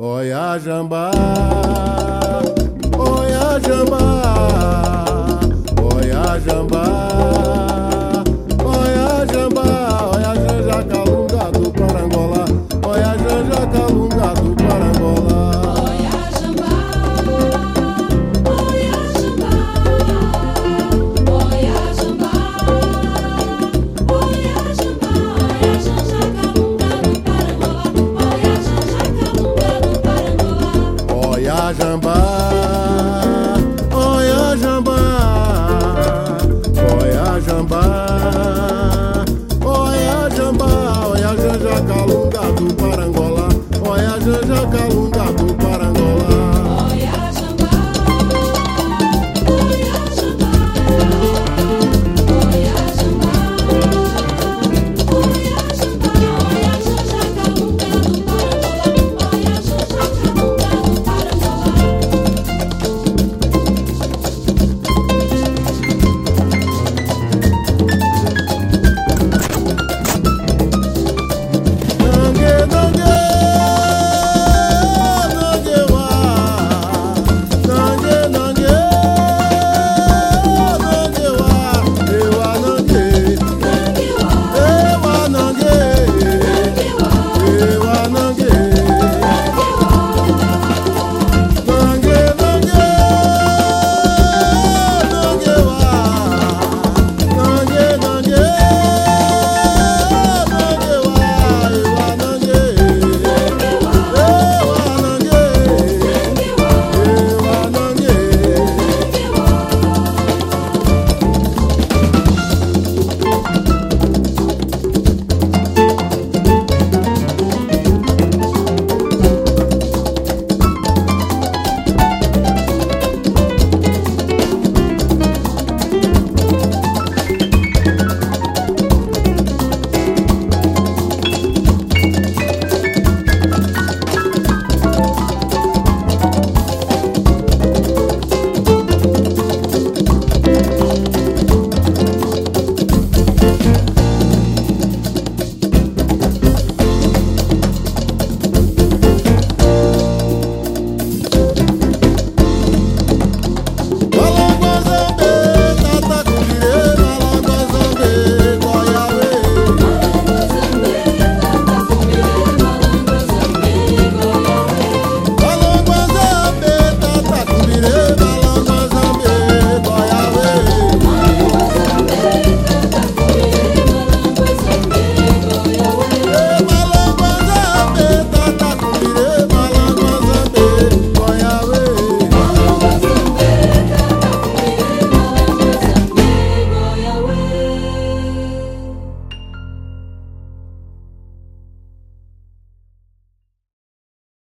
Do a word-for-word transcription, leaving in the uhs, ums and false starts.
Oia jambá, oia jambá, oia jambá, oia jambá, oia janja calunga do Parangola, oia janja calunga do Parangola. Oia jambá, oia jambá, oia jambá, oia jambá, oia janja calunga do Parangola, oia janja calunga do Parangola. Oia jambá, oia jambá, oia jambá, oia jambá, oia janja calunga do Parangola, oia janja calunga do